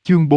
Chương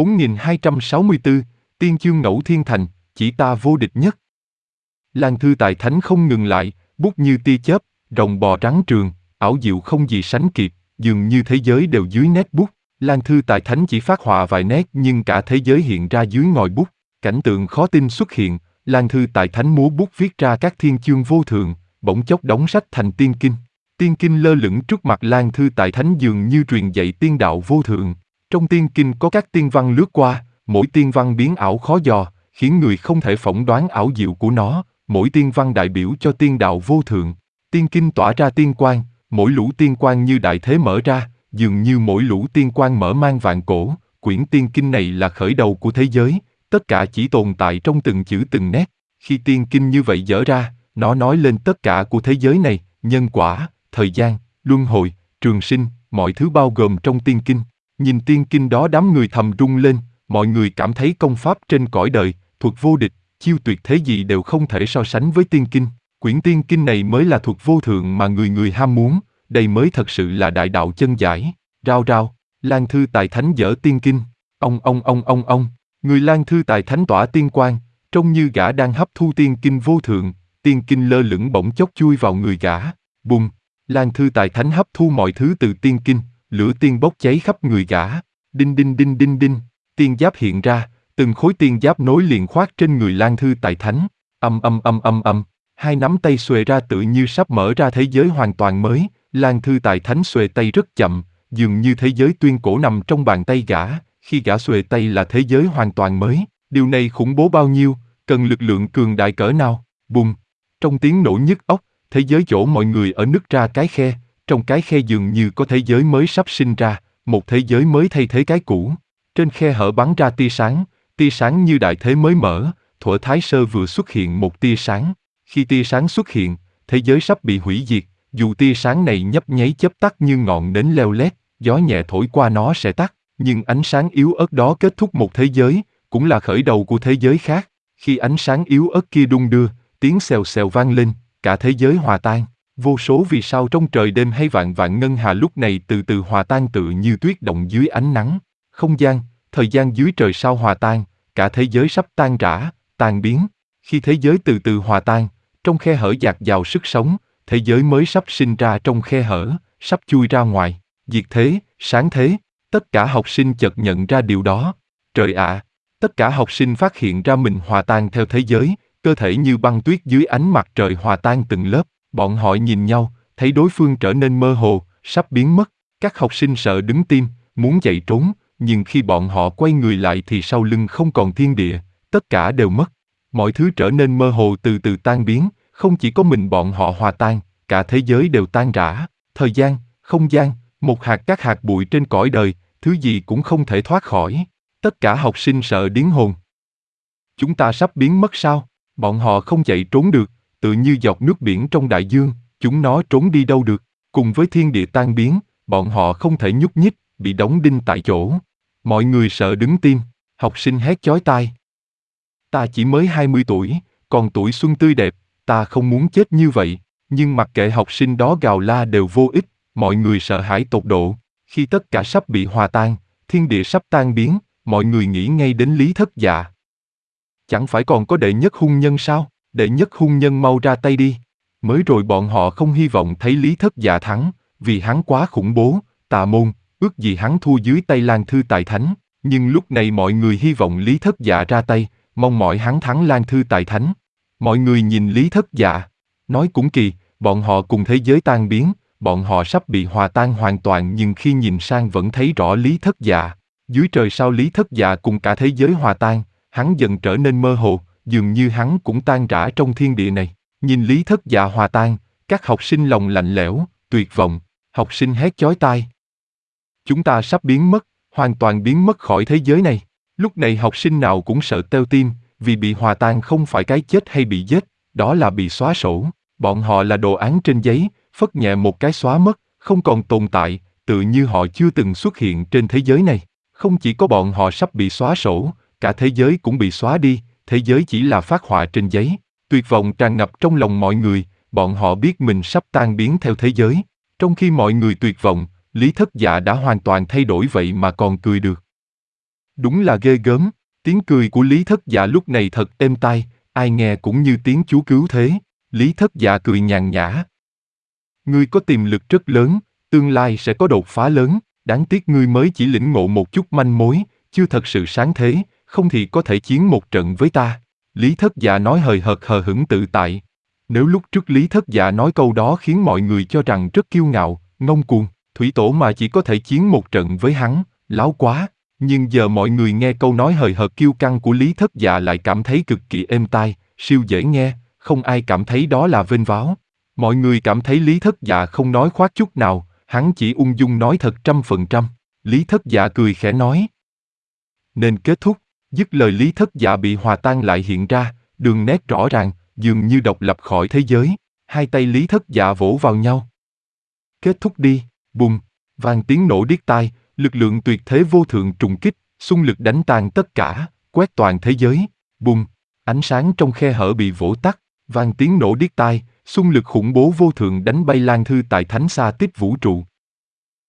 4264, Tiên chương Ngẫu Thiên Thành, chỉ ta vô địch nhất. Lan Thư Tài Thánh không ngừng lại, bút như tia chớp, rồng bò trắng trường, ảo diệu không gì sánh kịp, dường như thế giới đều dưới nét bút. Lan Thư Tài Thánh chỉ phát họa vài nét nhưng cả thế giới hiện ra dưới ngòi bút. Cảnh tượng khó tin xuất hiện, Lan Thư Tài Thánh múa bút viết ra các thiên chương vô thượng, bỗng chốc đóng sách thành tiên kinh. Tiên kinh lơ lửng trước mặt Lan Thư Tài Thánh dường như truyền dạy tiên đạo vô thượng. Trong tiên kinh có các tiên văn lướt qua, mỗi tiên văn biến ảo khó dò, khiến người không thể phỏng đoán ảo diệu của nó, mỗi tiên văn đại biểu cho tiên đạo vô thượng. Tiên kinh tỏa ra tiên quang, mỗi lũ tiên quang như đại thế mở ra, dường như mỗi lũ tiên quang mở mang vạn cổ. Quyển tiên kinh này là khởi đầu của thế giới, tất cả chỉ tồn tại trong từng chữ từng nét. Khi tiên kinh như vậy dở ra, nó nói lên tất cả của thế giới này, nhân quả, thời gian, luân hồi, trường sinh, mọi thứ bao gồm trong tiên kinh. Nhìn tiên kinh đó đám người thầm rung lên, mọi người cảm thấy công pháp trên cõi đời, thuật vô địch, chiêu tuyệt thế gì đều không thể so sánh với tiên kinh. Quyển tiên kinh này mới là thuật vô thượng mà người người ham muốn, đây mới thật sự là đại đạo chân giải. Rao rao, Lan Thư Tài Thánh dở tiên kinh, ông. Người Lan Thư Tài Thánh tỏa tiên quang, trông như gã đang hấp thu tiên kinh vô thượng, tiên kinh lơ lửng bỗng chốc chui vào người gã. Bùng, Lan Thư Tài Thánh hấp thu mọi thứ từ tiên kinh, lửa tiên bốc cháy khắp người gã. Đinh đinh đinh đinh đinh, tiên giáp hiện ra, từng khối tiên giáp nối liền khoác trên người Lan Thư Tài Thánh. Âm. Hai nắm tay xuề ra tự như sắp mở ra thế giới hoàn toàn mới. Lan Thư Tài Thánh xuề tay rất chậm, dường như thế giới tuyên cổ nằm trong bàn tay gã. Khi gã xuề tay là thế giới hoàn toàn mới. Điều này khủng bố bao nhiêu, cần lực lượng cường đại cỡ nào. Bùng, trong tiếng nổ nhức óc, thế giới chỗ mọi người ở nứt ra cái khe. Trong cái khe dường như có thế giới mới sắp sinh ra, một thế giới mới thay thế cái cũ. Trên khe hở bắn ra tia sáng như đại thế mới mở. Thuở Thái Sơ vừa xuất hiện một tia sáng. Khi tia sáng xuất hiện, thế giới sắp bị hủy diệt. Dù tia sáng này nhấp nháy chớp tắt như ngọn nến leo lét, gió nhẹ thổi qua nó sẽ tắt. Nhưng ánh sáng yếu ớt đó kết thúc một thế giới, cũng là khởi đầu của thế giới khác. Khi ánh sáng yếu ớt kia đung đưa, tiếng xèo xèo vang lên, cả thế giới hòa tan. Vô số vì sao trong trời đêm hay vạn vạn ngân hà lúc này từ từ hòa tan tự như tuyết động dưới ánh nắng. Không gian, thời gian dưới trời sao hòa tan, cả thế giới sắp tan rã, tan biến. Khi thế giới từ từ hòa tan, trong khe hở dạt dào sức sống, thế giới mới sắp sinh ra trong khe hở, sắp chui ra ngoài. Diệt thế, sáng thế, tất cả học sinh chợt nhận ra điều đó. Trời ạ! Tất cả học sinh phát hiện ra mình hòa tan theo thế giới, cơ thể như băng tuyết dưới ánh mặt trời hòa tan từng lớp. Bọn họ nhìn nhau, thấy đối phương trở nên mơ hồ, sắp biến mất. Các học sinh sợ đứng tim, muốn chạy trốn, nhưng khi bọn họ quay người lại thì sau lưng không còn thiên địa, tất cả đều mất. Mọi thứ trở nên mơ hồ từ từ tan biến, không chỉ có mình bọn họ hòa tan, cả thế giới đều tan rã. Thời gian, không gian, một hạt các hạt bụi trên cõi đời, thứ gì cũng không thể thoát khỏi. Tất cả học sinh sợ điếng hồn. Chúng ta sắp biến mất sao? Bọn họ không chạy trốn được, tự như giọt nước biển trong đại dương, chúng nó trốn đi đâu được. Cùng với thiên địa tan biến, bọn họ không thể nhúc nhích, bị đóng đinh tại chỗ. Mọi người sợ đứng tim, học sinh hét chói tai. Ta chỉ mới 20 tuổi, còn tuổi xuân tươi đẹp, ta không muốn chết như vậy. Nhưng mặc kệ học sinh đó gào la đều vô ích, mọi người sợ hãi tột độ. Khi tất cả sắp bị hòa tan, thiên địa sắp tan biến, mọi người nghĩ ngay đến Lý Thất Dạ. Chẳng phải còn có đệ nhất hung nhân sao? Đệ nhất hung nhân mau ra tay đi. Mới rồi bọn họ không hy vọng thấy Lý Thất Dạ thắng, vì hắn quá khủng bố, tà môn, ước gì hắn thua dưới tay Lan Thư Tài Thánh. Nhưng lúc này mọi người hy vọng Lý Thất Dạ ra tay, mong mỏi hắn thắng Lan Thư Tài Thánh. Mọi người nhìn Lý Thất Dạ, nói cũng kỳ, bọn họ cùng thế giới tan biến, bọn họ sắp bị hòa tan hoàn toàn nhưng khi nhìn sang vẫn thấy rõ Lý Thất Dạ. Dưới trời sao Lý Thất Dạ cùng cả thế giới hòa tan, hắn dần trở nên mơ hồ, dường như hắn cũng tan rã trong thiên địa này. Nhìn Lý Thất Dạ hòa tan, các học sinh lòng lạnh lẽo, tuyệt vọng, học sinh hét chói tai. Chúng ta sắp biến mất, hoàn toàn biến mất khỏi thế giới này. Lúc này học sinh nào cũng sợ teo tim, vì bị hòa tan không phải cái chết hay bị giết, đó là bị xóa sổ. Bọn họ là đồ án trên giấy, phất nhẹ một cái xóa mất, không còn tồn tại, tự như họ chưa từng xuất hiện trên thế giới này. Không chỉ có bọn họ sắp bị xóa sổ, cả thế giới cũng bị xóa đi, thế giới chỉ là phác họa trên giấy. Tuyệt vọng tràn ngập trong lòng mọi người, bọn họ biết mình sắp tan biến theo thế giới. Trong khi mọi người tuyệt vọng, Lý Thất Dạ đã hoàn toàn thay đổi vậy mà còn cười được. Đúng là ghê gớm, tiếng cười của Lý Thất Dạ lúc này thật êm tai, ai nghe cũng như tiếng Chúa cứu thế. Lý Thất Dạ cười nhàn nhã. Ngươi có tiềm lực rất lớn, tương lai sẽ có đột phá lớn, đáng tiếc ngươi mới chỉ lĩnh ngộ một chút manh mối, chưa thật sự sáng thế, không thì có thể chiến một trận với ta. Lý Thất Dạ nói hời hợt hờ hững tự tại. Nếu lúc trước Lý Thất Dạ nói câu đó khiến mọi người cho rằng rất kiêu ngạo, ngông cuồng, thủy tổ mà chỉ có thể chiến một trận với hắn, láo quá. Nhưng giờ mọi người nghe câu nói hời hợt kiêu căng của Lý Thất Dạ lại cảm thấy cực kỳ êm tai, siêu dễ nghe, không ai cảm thấy đó là vênh váo. Mọi người cảm thấy Lý Thất Dạ không nói khoác chút nào, hắn chỉ ung dung nói thật 100%. Lý Thất Dạ cười khẽ nói. Nên kết thúc, dứt lời Lý Thất Dạ bị hòa tan lại hiện ra, đường nét rõ ràng, dường như độc lập khỏi thế giới. Hai tay Lý Thất Dạ vỗ vào nhau. Kết thúc đi, bùng, vang tiếng nổ điếc tai, lực lượng tuyệt thế vô thượng trùng kích, xung lực đánh tan tất cả, quét toàn thế giới. Bùng, ánh sáng trong khe hở bị vỗ tắt, vang tiếng nổ điếc tai, xung lực khủng bố vô thượng đánh bay Lan Thư tại thánh xa tích vũ trụ,